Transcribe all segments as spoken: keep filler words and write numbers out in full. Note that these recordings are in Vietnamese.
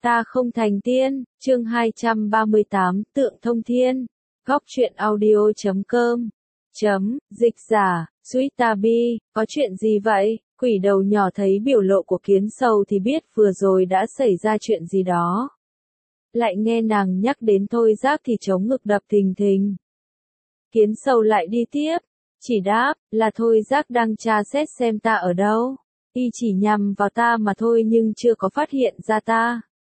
Ta không thành tiên, chương hai trăm ba mươi tám, Tượng Thông Thiên. Góc truyện audio chấm com. Chấm, dịch giả, Suýtabi, có chuyện gì vậy? Quỷ đầu nhỏ thấy biểu lộ của Kiến Sầu thì biết vừa rồi đã xảy ra chuyện gì đó. Lại nghe nàng nhắc đến Thôi Giác thì trống ngực đập thình thình. Kiến Sầu lại đi tiếp, chỉ đáp, là Thôi Giác đang tra xét xem ta ở đâu. Y chỉ nhằm vào ta mà thôi nhưng chưa có phát hiện ra ta.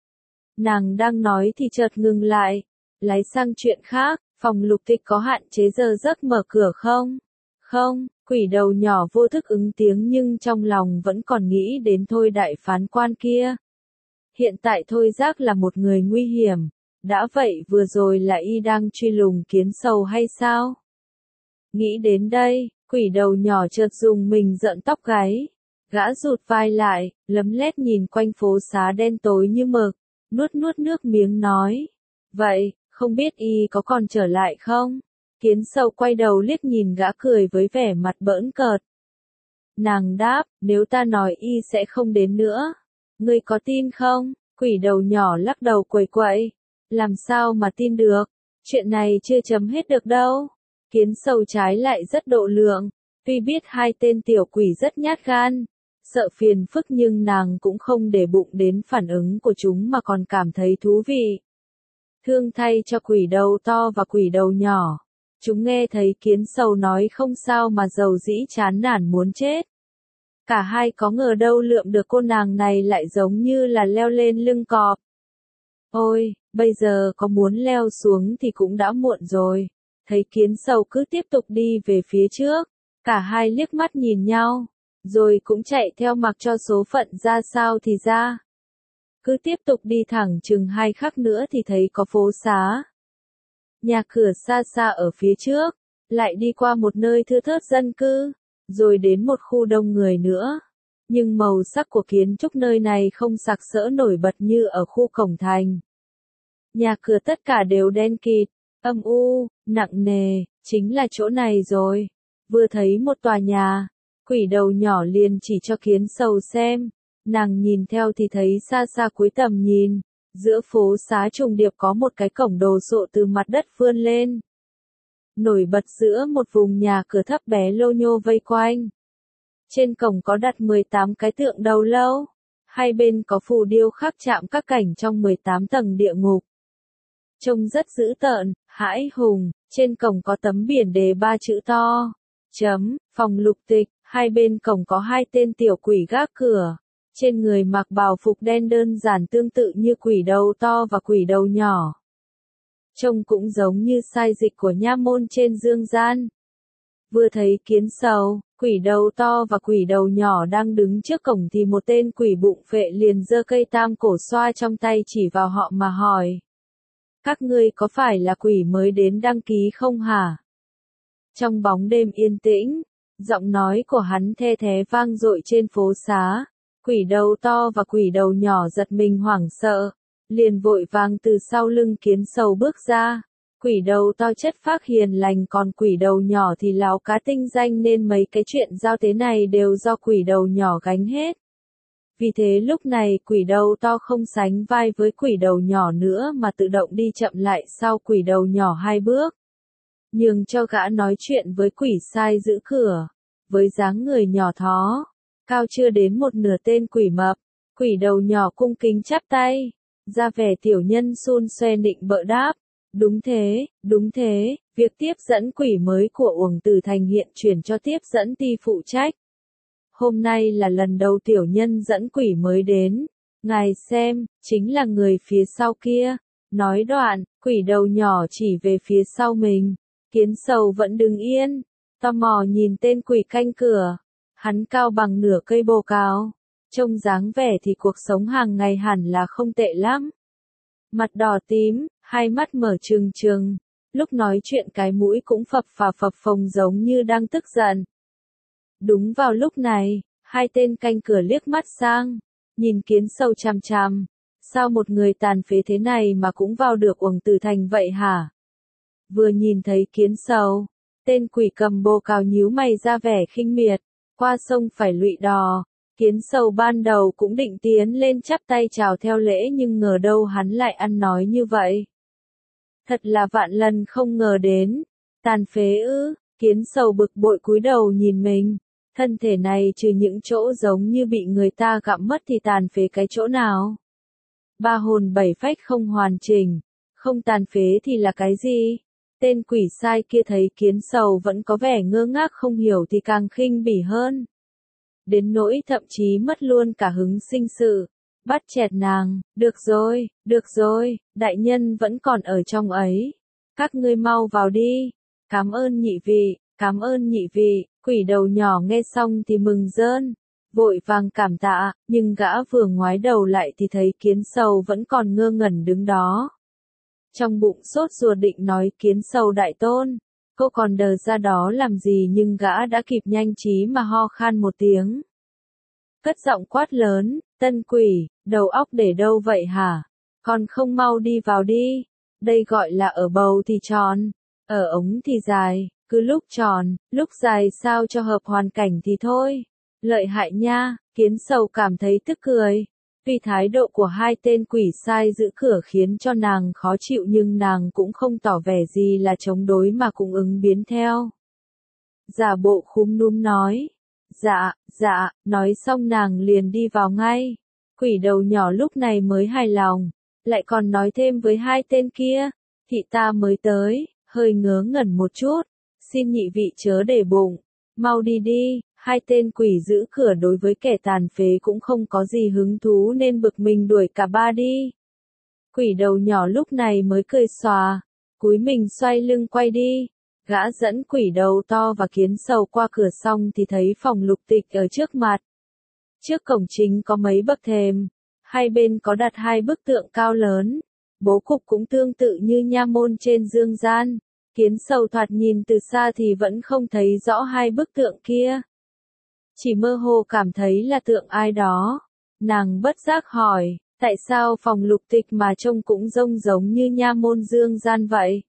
Nàng đang nói thì chợt ngừng lại, lái sang chuyện khác, phòng Lục Tịch có hạn chế giờ giấc mở cửa không? Không, quỷ đầu nhỏ vô thức ứng tiếng nhưng trong lòng vẫn còn nghĩ đến Thôi đại phán quan kia. Hiện tại Thôi Giác là một người nguy hiểm, đã vậy vừa rồi là y đang truy lùng Kiến Sầu hay sao? Nghĩ đến đây, quỷ đầu nhỏ chợt dùng mình giận tóc gáy. Gã rụt vai lại, lấm lét nhìn quanh phố xá đen tối như mực, nuốt nuốt nước miếng nói. Vậy, không biết y có còn trở lại không? Kiến Sầu quay đầu liếc nhìn gã cười với vẻ mặt bỡn cợt. Nàng đáp, nếu ta nói y sẽ không đến nữa. Ngươi có tin không? Quỷ đầu nhỏ lắc đầu quẩy quậy. Làm sao mà tin được? Chuyện này chưa chấm hết được đâu. Kiến Sầu trái lại rất độ lượng. Tuy biết hai tên tiểu quỷ rất nhát gan, sợ phiền phức nhưng nàng cũng không để bụng đến phản ứng của chúng mà còn cảm thấy thú vị. Thương thay cho quỷ đầu to và quỷ đầu nhỏ. Chúng nghe thấy Kiến Sầu nói không sao mà dầu dĩ chán nản muốn chết. Cả hai có ngờ đâu lượm được cô nàng này lại giống như là leo lên lưng cọp. Ôi, bây giờ có muốn leo xuống thì cũng đã muộn rồi. Thấy Kiến Sầu cứ tiếp tục đi về phía trước. Cả hai liếc mắt nhìn nhau, rồi cũng chạy theo mặc cho số phận ra sao thì ra. Cứ tiếp tục đi thẳng chừng hai khắc nữa thì thấy có phố xá. Nhà cửa xa xa ở phía trước, lại đi qua một nơi thưa thớt dân cư, rồi đến một khu đông người nữa. Nhưng màu sắc của kiến trúc nơi này không sặc sỡ nổi bật như ở khu cổng thành. Nhà cửa tất cả đều đen kịt, âm u, nặng nề, chính là chỗ này rồi. Vừa thấy một tòa nhà, quỷ đầu nhỏ liền chỉ cho Kiến Sầu xem. Nàng nhìn theo thì thấy xa xa cuối tầm nhìn, giữa phố xá trùng điệp có một cái cổng đồ sộ từ mặt đất vươn lên. Nổi bật giữa một vùng nhà cửa thấp bé lô nhô vây quanh. Trên cổng có đặt mười tám cái tượng đầu lâu, hai bên có phù điêu khắc chạm các cảnh trong mười tám tầng địa ngục. Trông rất dữ tợn, hãi hùng, trên cổng có tấm biển đề ba chữ to. Chấm, phòng Lục Tịch, hai bên cổng có hai tên tiểu quỷ gác cửa. Trên người mặc bào phục đen đơn giản tương tự như quỷ đầu to và quỷ đầu nhỏ. Trông cũng giống như sai dịch của nha môn trên dương gian. Vừa thấy Kiến Sầu, quỷ đầu to và quỷ đầu nhỏ đang đứng trước cổng thì một tên quỷ bụng phệ liền giơ cây tam cổ xoa trong tay chỉ vào họ mà hỏi. Các ngươi có phải là quỷ mới đến đăng ký không hả? Trong bóng đêm yên tĩnh, giọng nói của hắn the thé vang dội trên phố xá. Quỷ đầu to và quỷ đầu nhỏ giật mình hoảng sợ, liền vội vàng từ sau lưng Kiến Sầu bước ra. Quỷ đầu to chất phác hiền lành còn quỷ đầu nhỏ thì láo cá tinh danh nên mấy cái chuyện giao tế này đều do quỷ đầu nhỏ gánh hết. Vì thế lúc này quỷ đầu to không sánh vai với quỷ đầu nhỏ nữa mà tự động đi chậm lại sau quỷ đầu nhỏ hai bước. Nhường cho gã nói chuyện với quỷ sai giữ cửa. Với dáng người nhỏ thó, cao chưa đến một nửa tên quỷ mập, quỷ đầu nhỏ cung kính chắp tay, ra vẻ tiểu nhân xun xoe nịnh bợ đáp. Đúng thế, đúng thế, việc tiếp dẫn quỷ mới của Uổng Tử Thành hiện chuyển cho tiếp dẫn ty phụ trách. Hôm nay là lần đầu tiểu nhân dẫn quỷ mới đến, ngài xem, chính là người phía sau kia. Nói đoạn, quỷ đầu nhỏ chỉ về phía sau mình. Kiến Sầu vẫn đứng yên, tò mò nhìn tên quỷ canh cửa. Hắn cao bằng nửa cây bồ cáo, trông dáng vẻ thì cuộc sống hàng ngày hẳn là không tệ lắm. Mặt đỏ tím, hai mắt mở trừng trừng, lúc nói chuyện cái mũi cũng phập phà phập phồng giống như đang tức giận. Đúng vào lúc này, hai tên canh cửa liếc mắt sang, nhìn Kiến Sầu chằm chằm. Sao một người tàn phế thế này mà cũng vào được Uổng Tử Thành vậy hả? Vừa nhìn thấy Kiến Sầu, tên quỷ cầm bồ cào nhíu mày ra vẻ khinh miệt. Qua sông phải lụy đò, Kiến sầu ban đầu cũng định tiến lên chắp tay chào theo lễ nhưng ngờ đâu hắn lại ăn nói như vậy. Thật là vạn lần không ngờ đến. Tàn phế ư, kiến sầu bực bội cúi đầu nhìn mình. Thân thể này trừ những chỗ giống như bị người ta gặm mất thì tàn phế cái chỗ nào? Ba hồn bảy phách không hoàn chỉnh, không tàn phế thì là cái gì? Tên quỷ sai kia thấy kiến sầu vẫn có vẻ ngơ ngác không hiểu thì càng khinh bỉ hơn. Đến nỗi thậm chí mất luôn cả hứng sinh sự. Bắt chẹt nàng, được rồi, được rồi, đại nhân vẫn còn ở trong ấy. Các ngươi mau vào đi. Cảm ơn nhị vị, cảm ơn nhị vị. Quỷ đầu nhỏ nghe xong thì mừng rơn, vội vàng cảm tạ, nhưng gã vừa ngoái đầu lại thì thấy kiến sầu vẫn còn ngơ ngẩn đứng đó. Trong bụng sốt ruột định nói kiến sầu đại tôn, cô còn đờ ra đó làm gì nhưng gã đã kịp nhanh trí mà ho khan một tiếng. Cất giọng quát lớn, tân quỷ, đầu óc để đâu vậy hả? Còn không mau đi vào đi, đây gọi là ở bầu thì tròn, ở ống thì dài. Cứ lúc tròn, lúc dài sao cho hợp hoàn cảnh thì thôi. Lợi hại nha, kiến sầu cảm thấy tức cười. Tuy thái độ của hai tên quỷ sai giữ cửa khiến cho nàng khó chịu nhưng nàng cũng không tỏ vẻ gì là chống đối mà cũng ứng biến theo. Giả bộ khúm núm nói. Dạ, dạ, nói xong nàng liền đi vào ngay. Quỷ đầu nhỏ lúc này mới hài lòng. Lại còn nói thêm với hai tên kia. Thị ta mới tới, hơi ngớ ngẩn một chút. Xin nhị vị chớ để bụng, mau đi đi, hai tên quỷ giữ cửa đối với kẻ tàn phế cũng không có gì hứng thú nên bực mình đuổi cả ba đi. Quỷ đầu nhỏ lúc này mới cười xòa, cúi mình xoay lưng quay đi, gã dẫn quỷ đầu to và kiến sầu qua cửa xong thì thấy phòng lục tịch ở trước mặt. Trước cổng chính có mấy bậc thềm, hai bên có đặt hai bức tượng cao lớn, bố cục cũng tương tự như nha môn trên dương gian. Kiến sầu thoạt nhìn từ xa thì vẫn không thấy rõ hai bức tượng kia. Chỉ mơ hồ cảm thấy là tượng ai đó. Nàng bất giác hỏi, tại sao phòng lục tịch mà trông cũng rông giống như nha môn dương gian vậy?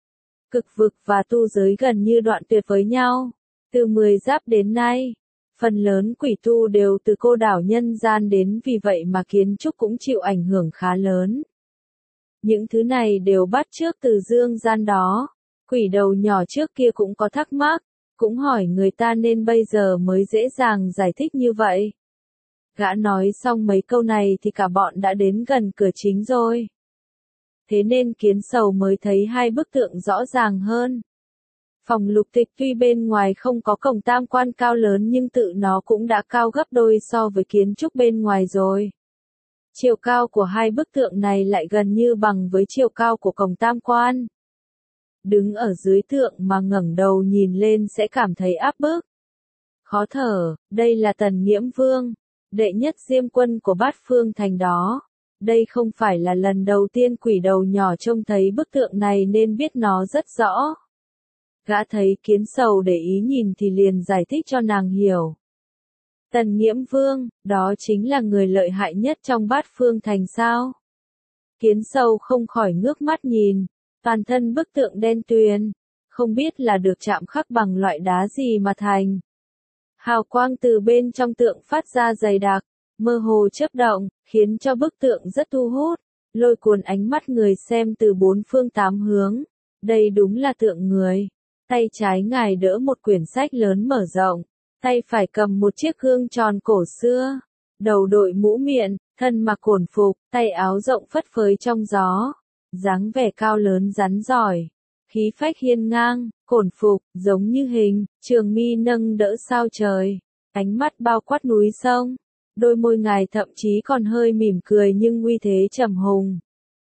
Cực vực và tu giới gần như đoạn tuyệt với nhau. Từ mười giáp đến nay, phần lớn quỷ tu đều từ cô đảo nhân gian đến vì vậy mà kiến trúc cũng chịu ảnh hưởng khá lớn. Những thứ này đều bắt chước từ dương gian đó. Quỷ đầu nhỏ trước kia cũng có thắc mắc, cũng hỏi người ta nên bây giờ mới dễ dàng giải thích như vậy. Gã nói xong mấy câu này thì cả bọn đã đến gần cửa chính rồi. Thế nên kiến sầu mới thấy hai bức tượng rõ ràng hơn. Phòng lục tịch tuy bên ngoài không có cổng tam quan cao lớn nhưng tự nó cũng đã cao gấp đôi so với kiến trúc bên ngoài rồi. Chiều cao của hai bức tượng này lại gần như bằng với chiều cao của cổng tam quan. Đứng ở dưới tượng mà ngẩng đầu nhìn lên sẽ cảm thấy áp bức. Khó thở, đây là Tần Nghiễm Vương, đệ nhất diêm quân của Bát Phương Thành đó. Đây không phải là lần đầu tiên quỷ đầu nhỏ trông thấy bức tượng này nên biết nó rất rõ. Gã thấy kiến sầu để ý nhìn thì liền giải thích cho nàng hiểu. Tần Nghiễm Vương, đó chính là người lợi hại nhất trong Bát Phương Thành sao? Kiến sầu không khỏi ngước mắt nhìn. Toàn thân bức tượng đen tuyền, không biết là được chạm khắc bằng loại đá gì mà thành. Hào quang từ bên trong tượng phát ra dày đặc, mơ hồ chớp động, khiến cho bức tượng rất thu hút, lôi cuốn ánh mắt người xem từ bốn phương tám hướng. Đây đúng là tượng người. Tay trái ngài đỡ một quyển sách lớn mở rộng, tay phải cầm một chiếc gương tròn cổ xưa, đầu đội mũ miện, thân mặc cổn phục, tay áo rộng phất phới trong gió. Dáng vẻ cao lớn rắn giỏi, khí phách hiên ngang, cổn phục, giống như hình, trường mi nâng đỡ sao trời, ánh mắt bao quát núi sông, đôi môi ngài thậm chí còn hơi mỉm cười nhưng uy thế trầm hùng.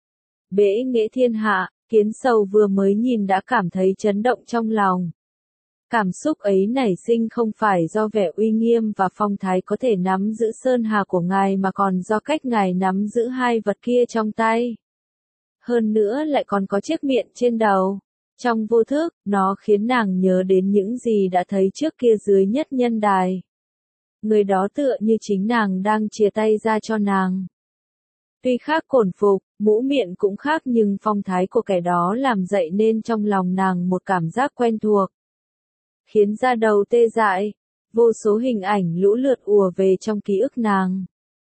Bể nghệ thiên hạ, kiến sầu vừa mới nhìn đã cảm thấy chấn động trong lòng. Cảm xúc ấy nảy sinh không phải do vẻ uy nghiêm và phong thái có thể nắm giữ sơn hà của ngài mà còn do cách ngài nắm giữ hai vật kia trong tay. Hơn nữa lại còn có chiếc miện trên đầu. Trong vô thức, nó khiến nàng nhớ đến những gì đã thấy trước kia dưới nhất nhân đài. Người đó tựa như chính nàng đang chia tay ra cho nàng. Tuy khác cổn phục, mũ miện cũng khác nhưng phong thái của kẻ đó làm dậy nên trong lòng nàng một cảm giác quen thuộc. Khiến da đầu tê dại. vô số hình ảnh lũ lượt ùa về trong ký ức nàng.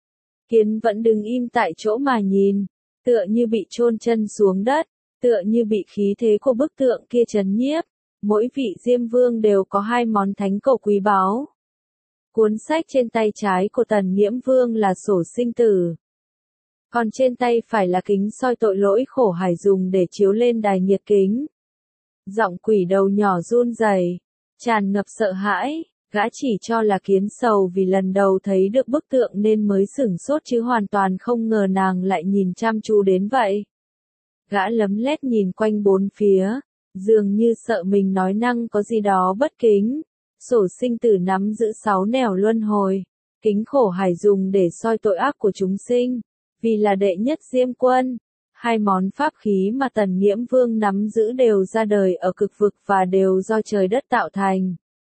Kiến vẫn đứng im tại chỗ mà nhìn, tựa như bị chôn chân xuống đất, tựa như bị khí thế của bức tượng kia trấn nhiếp. Mỗi vị Diêm Vương đều có hai món thánh cổ quý báu. Cuốn sách trên tay trái của Tần Nghiễm Vương là sổ sinh tử. Còn trên tay phải là kính soi tội lỗi khổ hải dùng để chiếu lên đài nhiệt kính. Giọng quỷ đầu nhỏ run rẩy, tràn ngập sợ hãi, gã chỉ cho là Kiến Sầu vì lần đầu thấy được bức tượng nên mới sửng sốt chứ hoàn toàn không ngờ nàng lại nhìn chăm chú đến vậy. Gã lấm lét nhìn quanh bốn phía, dường như sợ mình nói năng có gì đó bất kính. Sổ sinh tử nắm giữ sáu nẻo luân hồi, kính khổ hải dùng để soi tội ác của chúng sinh, vì là đệ nhất Diêm Quân. Hai món pháp khí mà Tần Nghiễm Vương nắm giữ đều ra đời ở cực vực và đều do trời đất tạo thành.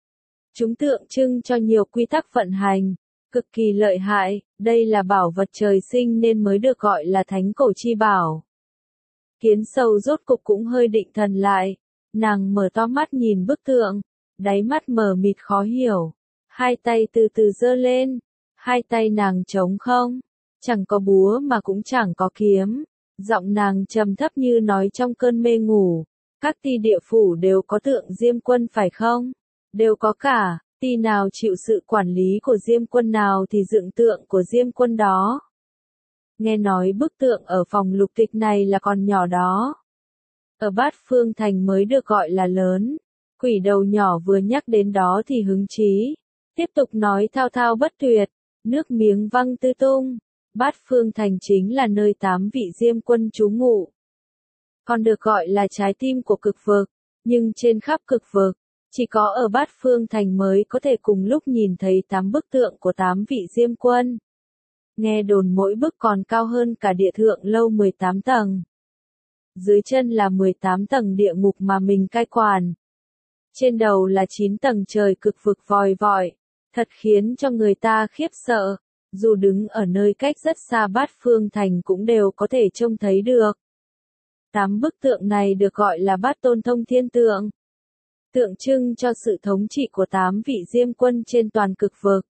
Chúng tượng trưng cho nhiều quy tắc vận hành, cực kỳ lợi hại, đây là bảo vật trời sinh nên mới được gọi là thánh cổ chi bảo. Kiến Sầu rốt cục cũng hơi định thần lại, nàng mở to mắt nhìn bức tượng, đáy mắt mờ mịt khó hiểu, hai tay từ từ giơ lên, hai tay nàng trống không, chẳng có búa mà cũng chẳng có kiếm, giọng nàng trầm thấp như nói trong cơn mê ngủ, các ty địa phủ đều có tượng Diêm Quân phải không? Đều có cả, ty nào chịu sự quản lý của Diêm Quân nào thì dựng tượng của Diêm Quân đó. Nghe nói bức tượng ở phòng lục tịch này là còn nhỏ đó. Ở Bát Phương Thành mới được gọi là lớn. Quỷ đầu nhỏ vừa nhắc đến đó thì hứng chí. Tiếp tục nói thao thao bất tuyệt, nước miếng văng tứ tung. Bát Phương Thành chính là nơi tám vị Diêm Quân trú ngụ. Còn được gọi là trái tim của cực vực. Nhưng trên khắp cực vực, chỉ có ở Bát Phương Thành mới có thể cùng lúc nhìn thấy tám bức tượng của tám vị Diêm Quân. Nghe đồn mỗi bức còn cao hơn cả địa thượng lâu mười tám tầng. Dưới chân là mười tám tầng địa ngục mà mình cai quản. Trên đầu là chín tầng trời cực vực vòi vọi, thật khiến cho người ta khiếp sợ, dù đứng ở nơi cách rất xa Bát Phương Thành cũng đều có thể trông thấy được. Tám bức tượng này được gọi là Bát Tôn Thông Thiên Tượng, tượng trưng cho sự thống trị của tám vị Diêm Quân trên toàn cực vực.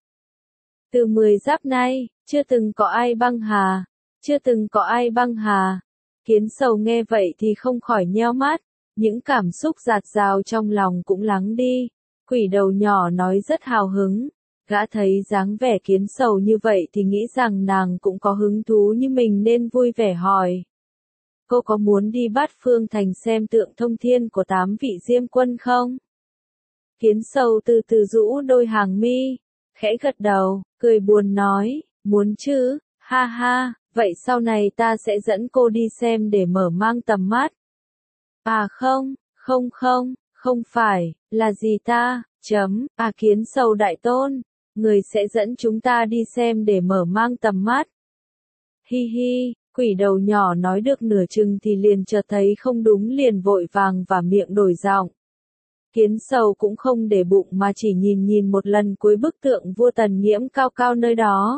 Từ mười giáp nay, chưa từng có ai băng hà, chưa từng có ai băng hà. Kiến Sầu nghe vậy thì không khỏi nheo mắt, những cảm xúc dạt dào trong lòng cũng lắng đi. Quỷ đầu nhỏ nói rất hào hứng, gã thấy dáng vẻ Kiến Sầu như vậy thì nghĩ rằng nàng cũng có hứng thú như mình nên vui vẻ hỏi. Cô có muốn đi Bát Phương Thành xem tượng thông thiên của tám vị Diêm Quân không? Kiến Sầu từ từ rũ đôi hàng mi, khẽ gật đầu, cười buồn nói, muốn chứ, ha ha, vậy sau này ta sẽ dẫn cô đi xem để mở mang tầm mắt. À không, không không, không phải, là gì ta, chấm, à Kiến Sầu đại tôn, người sẽ dẫn chúng ta đi xem để mở mang tầm mắt. Hi hi, quỷ đầu nhỏ nói được nửa chừng thì liền chợt thấy không đúng liền vội vàng và miệng đổi giọng. Kiến Sầu cũng không để bụng mà chỉ nhìn nhìn một lần cuối bức tượng vua Tần Nghiễm cao cao nơi đó.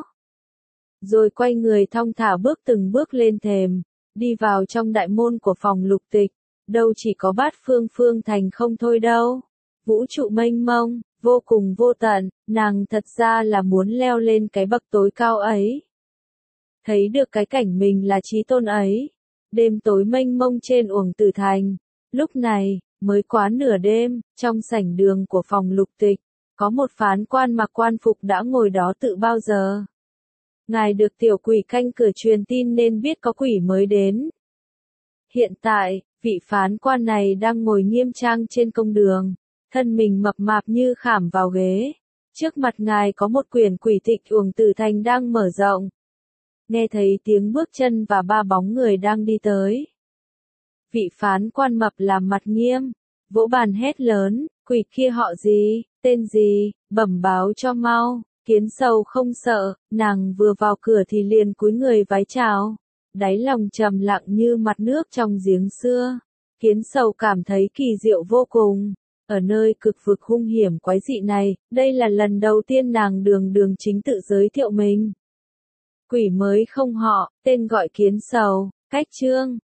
Rồi quay người thong thả bước từng bước lên thềm, đi vào trong đại môn của phòng lục tịch, đâu chỉ có Bát Phương Phương Thành không thôi đâu. Vũ trụ mênh mông, vô cùng vô tận, nàng thật ra là muốn leo lên cái bậc tối cao ấy. Thấy được cái cảnh mình là chí tôn ấy, đêm tối mênh mông trên Uổng Tử Thành, lúc này, mới quá nửa đêm, trong sảnh đường của phòng lục tịch, có một phán quan mặc quan phục đã ngồi đó tự bao giờ. Ngài được tiểu quỷ canh cửa truyền tin nên biết có quỷ mới đến. Hiện tại, vị phán quan này đang ngồi nghiêm trang trên công đường, thân mình mập mạp như khảm vào ghế. Trước mặt ngài có một quyển quỷ tịch Uổng Tử Thành đang mở rộng. Nghe thấy tiếng bước chân và ba bóng người đang đi tới. Vị phán quan mập làm mặt nghiêm, vỗ bàn hét lớn, quỷ kia họ gì, tên gì, bẩm báo cho mau. Kiến Sầu không sợ, nàng vừa vào cửa thì liền cúi người vái chào, đáy lòng trầm lặng như mặt nước trong giếng xưa. Kiến Sầu cảm thấy kỳ diệu vô cùng, ở nơi cực vực hung hiểm quái dị này, đây là lần đầu tiên nàng đường đường chính tự giới thiệu mình. Quỷ mới không họ, tên gọi Kiến Sầu, cách chương.